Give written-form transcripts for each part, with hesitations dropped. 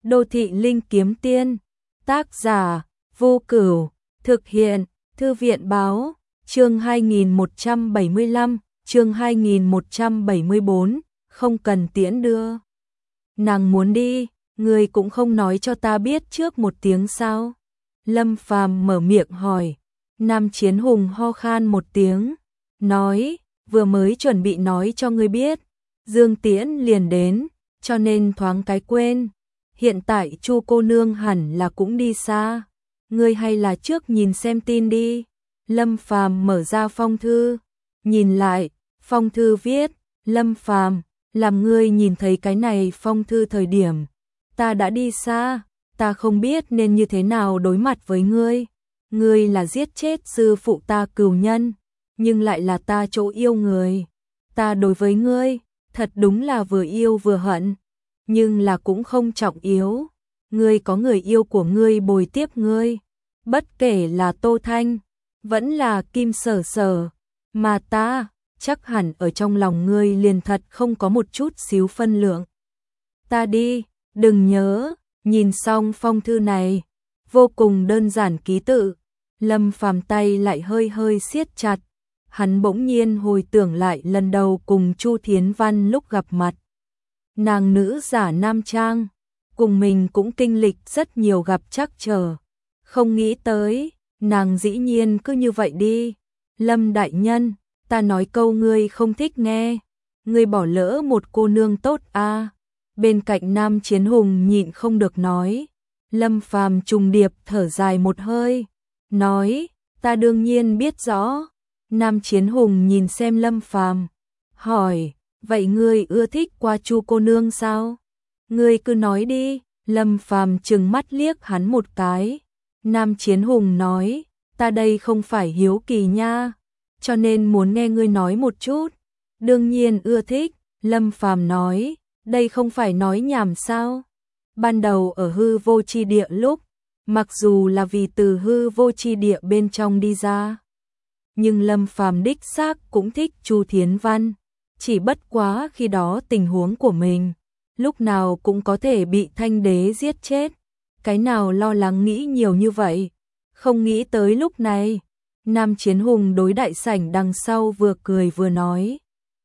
Đô thị linh kiếm tiên, tác giả Vô Cửu, thực hiện Thư viện báo, chương 2175, chương 2174, không cần tiễn đưa. Nàng muốn đi, người cũng không nói cho ta biết trước một tiếng sao? Lâm Phàm mở miệng hỏi. Nam Chiến Hùng ho khan một tiếng, nói, vừa mới chuẩn bị nói cho ngươi biết, Dương Tiễn liền đến, cho nên thoáng cái quên. Hiện tại Chu cô nương hẳn là cũng đi xa, ngươi hay là trước nhìn xem tin đi. Lâm Phàm mở ra phong thư, nhìn lại, phong thư viết, Lâm Phàm, làm ngươi nhìn thấy cái này phong thư thời điểm, ta đã đi xa, ta không biết nên như thế nào đối mặt với ngươi. Ngươi là giết chết sư phụ ta cừu nhân, nhưng lại là ta chỗ yêu người. Ta đối với ngươi, thật đúng là vừa yêu vừa hận, nhưng là cũng không trọng yếu. Ngươi có người yêu của ngươi bồi tiếp ngươi, bất kể là Tô Thanh, vẫn là Kim Sở Sở, mà ta, chắc hẳn ở trong lòng ngươi liền thật không có một chút xíu phân lượng. Ta đi, đừng nhớ, nhìn xong phong thư này, vô cùng đơn giản ký tự, Lâm Phàm tay lại hơi hơi siết chặt, hắn bỗng nhiên hồi tưởng lại lần đầu cùng Chu Thiến Văn lúc gặp mặt. Nàng nữ giả nam trang, cùng mình cũng kinh lịch rất nhiều gặp trắc trở, không nghĩ tới, nàng dĩ nhiên cứ như vậy đi. Lâm đại nhân, ta nói câu ngươi không thích nghe, ngươi bỏ lỡ một cô nương tốt a. Bên cạnh Nam Chiến Hùng nhịn không được nói. Lâm Phàm trùng điệp thở dài một hơi, nói, ta đương nhiên biết rõ. Nam Chiến Hùng nhìn xem Lâm Phàm, hỏi, vậy ngươi ưa thích qua Chu cô nương sao? Ngươi cứ nói đi. Lâm Phàm trừng mắt liếc hắn một cái. Nam Chiến Hùng nói, ta đây không phải hiếu kỳ nha, cho nên muốn nghe ngươi nói một chút. Đương nhiên ưa thích. Lâm Phàm nói, đây không phải nói nhảm sao? Ban đầu ở hư vô chi địa lúc, mặc dù là vì từ hư vô chi địa bên trong đi ra, nhưng Lâm Phàm đích xác cũng thích Chu Thiến Văn, chỉ bất quá khi đó tình huống của mình, lúc nào cũng có thể bị Thanh Đế giết chết, cái nào lo lắng nghĩ nhiều như vậy, không nghĩ tới lúc này. Nam Chiến Hùng đối đại sảnh đằng sau vừa cười vừa nói,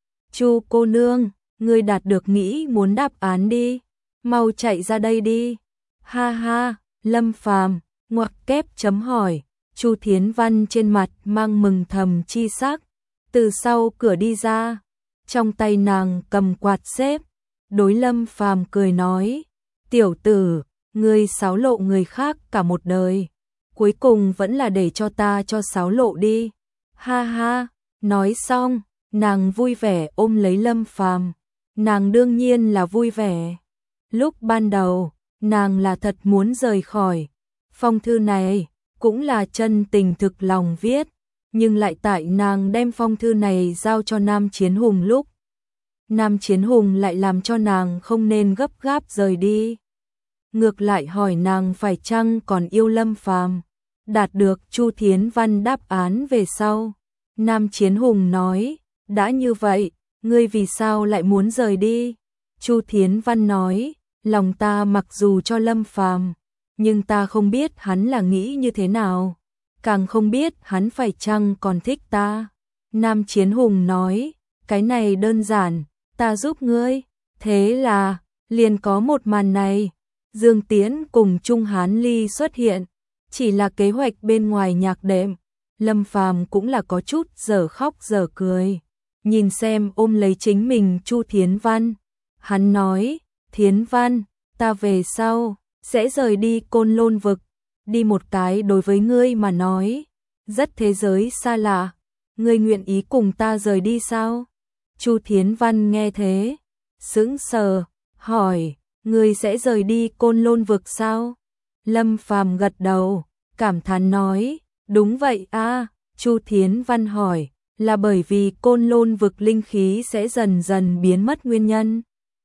Chu cô nương, ngươi đạt được nghĩ muốn đáp án đi, mau chạy ra đây đi. Ha ha. Lâm Phàm ngoặc kép chấm hỏi. Chu Thiến Văn trên mặt mang mừng thầm chi sắc, từ sau cửa đi ra, trong tay nàng cầm quạt xếp, đối Lâm Phàm cười nói, tiểu tử, ngươi xáo lộ người khác cả một đời, cuối cùng vẫn là để cho ta cho xáo lộ đi. Ha ha. Nói xong, nàng vui vẻ ôm lấy Lâm Phàm. Nàng đương nhiên là vui vẻ. Lúc ban đầu, nàng là thật muốn rời khỏi. Phong thư này cũng là chân tình thực lòng viết, nhưng lại tại nàng đem phong thư này giao cho Nam Chiến Hùng lúc, Nam Chiến Hùng lại làm cho nàng không nên gấp gáp rời đi. Ngược lại hỏi nàng phải chăng còn yêu Lâm Phàm. Đạt được Chu Thiến Văn đáp án về sau, Nam Chiến Hùng nói, đã như vậy, ngươi vì sao lại muốn rời đi? Chu Thiến Văn nói, lòng ta mặc dù cho Lâm Phàm, nhưng ta không biết hắn là nghĩ như thế nào, càng không biết hắn phải chăng còn thích ta. Nam Chiến Hùng nói, cái này đơn giản, ta giúp ngươi. Thế là, liền có một màn này, Dương Tiễn cùng Trung Hán Ly xuất hiện, chỉ là kế hoạch bên ngoài nhạc đệm. Lâm Phàm cũng là có chút dở khóc dở cười, nhìn xem ôm lấy chính mình Chu Thiến Văn. Hắn nói, Thiến Văn, ta về sau sẽ rời đi Côn Lôn vực, đi một cái đối với ngươi mà nói rất thế giới xa lạ, ngươi nguyện ý cùng ta rời đi sao? Chu Thiến Văn nghe thế, sững sờ, hỏi, ngươi sẽ rời đi Côn Lôn vực sao? Lâm Phàm gật đầu, cảm thán nói, đúng vậy a. Chu Thiến Văn hỏi, là bởi vì Côn Lôn vực linh khí sẽ dần dần biến mất nguyên nhân?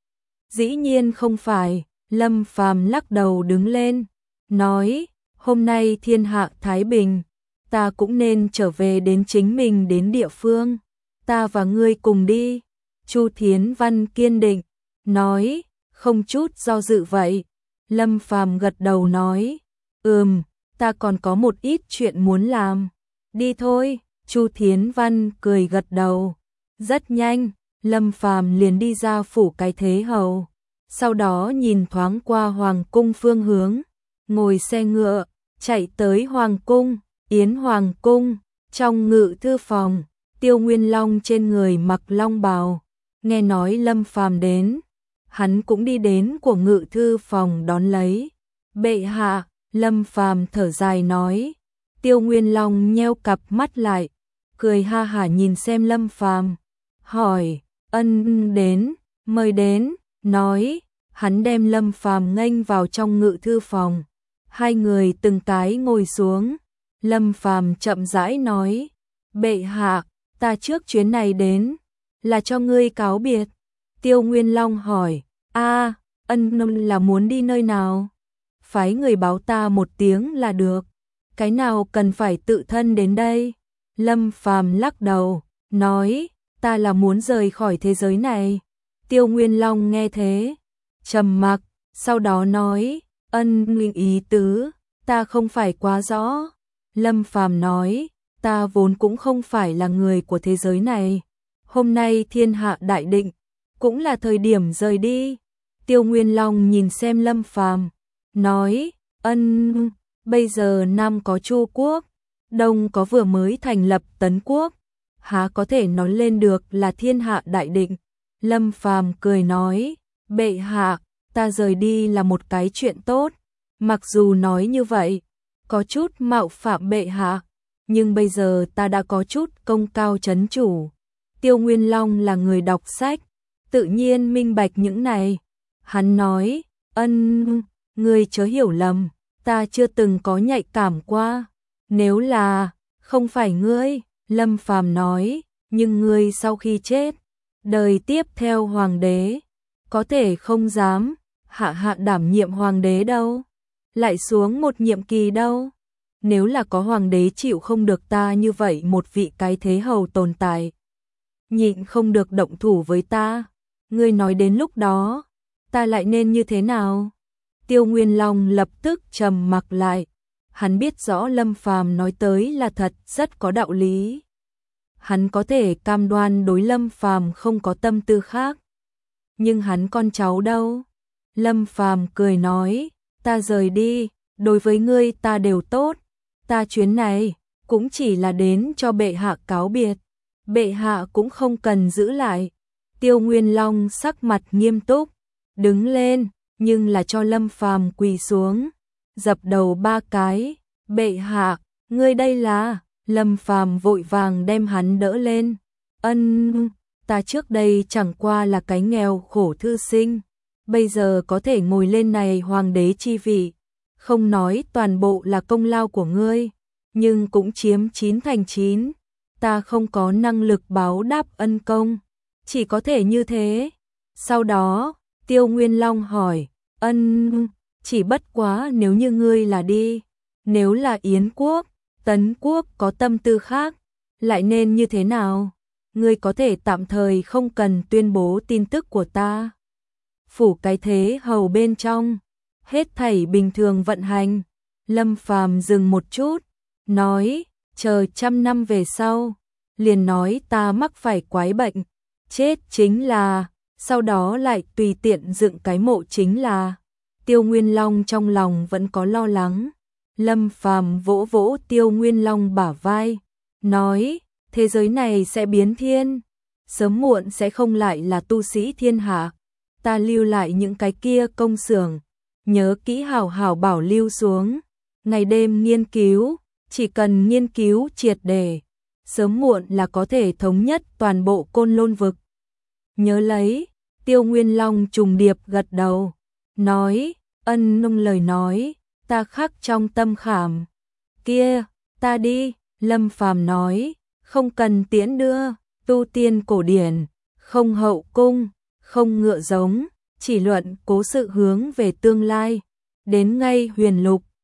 Dĩ nhiên không phải. Lâm Phàm lắc đầu đứng lên, nói, hôm nay thiên hạ thái bình, ta cũng nên trở về đến chính mình đến địa phương, ta và ngươi cùng đi. Chu Thiến Văn kiên định, nói, không chút do dự vậy. Lâm Phàm gật đầu nói, ta còn có một ít chuyện muốn làm. Đi thôi, Chu Thiến Văn cười gật đầu. Rất nhanh, Lâm Phàm liền đi ra phủ cái thế hầu. Sau đó nhìn thoáng qua hoàng cung phương hướng, ngồi xe ngựa, chạy tới hoàng cung, Yến hoàng cung, trong ngự thư phòng, Tiêu Nguyên Long trên người mặc long bào, nghe nói Lâm Phàm đến, hắn cũng đi đến của ngự thư phòng đón lấy. Bệ hạ, Lâm Phàm thở dài nói. Tiêu Nguyên Long nheo cặp mắt lại, cười ha hả nhìn xem Lâm Phàm, hỏi, đến, mời đến, nói, hắn đem Lâm Phàm nghênh vào trong ngự thư phòng. Hai người từng cái ngồi xuống, Lâm Phàm chậm rãi nói, bệ hạ, ta trước chuyến này đến, là cho ngươi cáo biệt. Tiêu Nguyên Long hỏi, là muốn đi nơi nào? Phái người báo ta một tiếng là được, cái nào cần phải tự thân đến đây? Lâm Phàm lắc đầu, nói, ta là muốn rời khỏi thế giới này. Tiêu Nguyên Long nghe thế, trầm mặc, sau đó nói, nguyên ý tứ, ta không phải quá rõ. Lâm Phàm nói, ta vốn cũng không phải là người của thế giới này. Hôm nay thiên hạ đại định, cũng là thời điểm rời đi. Tiêu Nguyên Long nhìn xem Lâm Phàm, nói, bây giờ Nam có Chu quốc, Đông có vừa mới thành lập Tấn quốc, há có thể nói lên được là thiên hạ đại định. Lâm Phàm cười nói, bệ hạ, ta rời đi là một cái chuyện tốt. Mặc dù nói như vậy, có chút mạo phạm bệ hạ, nhưng bây giờ ta đã có chút công cao chấn chủ. Tiêu Nguyên Long là người đọc sách, tự nhiên minh bạch những này. Hắn nói, ngươi chớ hiểu lầm, ta chưa từng có nhạy cảm qua. Nếu là, không phải ngươi, Lâm Phàm nói, nhưng ngươi sau khi chết, đời tiếp theo hoàng đế, có thể không dám, hạ đảm nhiệm hoàng đế đâu, lại xuống một nhiệm kỳ đâu. Nếu là có hoàng đế chịu không được ta như vậy một vị cái thế hầu tồn tại, nhịn không được động thủ với ta, ngươi nói đến lúc đó, ta lại nên như thế nào? Tiêu Nguyên Long lập tức trầm mặc lại, hắn biết rõ Lâm Phàm nói tới là thật, rất có đạo lý. Hắn có thể cam đoan đối Lâm Phàm không có tâm tư khác. Nhưng hắn con cháu đâu? Lâm Phàm cười nói, ta rời đi, đối với ngươi ta đều tốt, ta chuyến này cũng chỉ là đến cho bệ hạ cáo biệt, bệ hạ cũng không cần giữ lại. Tiêu Nguyên Long sắc mặt nghiêm túc, đứng lên, nhưng là cho Lâm Phàm quỳ xuống, dập đầu 3 cái, bệ hạ, ngươi đây là. Lâm Phàm vội vàng đem hắn đỡ lên, ta trước đây chẳng qua là cái nghèo khổ thư sinh, bây giờ có thể ngồi lên này hoàng đế chi vị, không nói toàn bộ là công lao của ngươi, nhưng cũng chiếm 9/9, ta không có năng lực báo đáp ân công, chỉ có thể như thế. Sau đó, Tiêu Nguyên Long hỏi, chỉ bất quá nếu như ngươi là đi, nếu là Yến quốc, Tấn quốc có tâm tư khác, lại nên như thế nào? Ngươi có thể tạm thời không cần tuyên bố tin tức của ta. Phủ cái thế hầu bên trong, hết thảy bình thường vận hành. Lâm Phàm dừng một chút, nói, chờ 100 năm về sau, liền nói ta mắc phải quái bệnh, chết chính là, sau đó lại tùy tiện dựng cái mộ chính là. Tiêu Nguyên Long trong lòng vẫn có lo lắng. Lâm Phàm vỗ vỗ Tiêu Nguyên Long bả vai, nói, thế giới này sẽ biến thiên, sớm muộn sẽ không lại là tu sĩ thiên hạ, ta lưu lại những cái kia công xưởng, nhớ kỹ hảo hảo bảo lưu xuống, ngày đêm nghiên cứu, chỉ cần nghiên cứu triệt để, sớm muộn là có thể thống nhất toàn bộ Côn Lôn vực. Nhớ lấy, Tiêu Nguyên Long trùng điệp gật đầu, nói, nông lời nói, ta khắc trong tâm khảm. Kia, ta đi, Lâm Phàm nói, không cần tiễn đưa, tu tiên cổ điển, không hậu cung, không ngựa giống, chỉ luận cố sự hướng về tương lai, đến ngay huyền lục.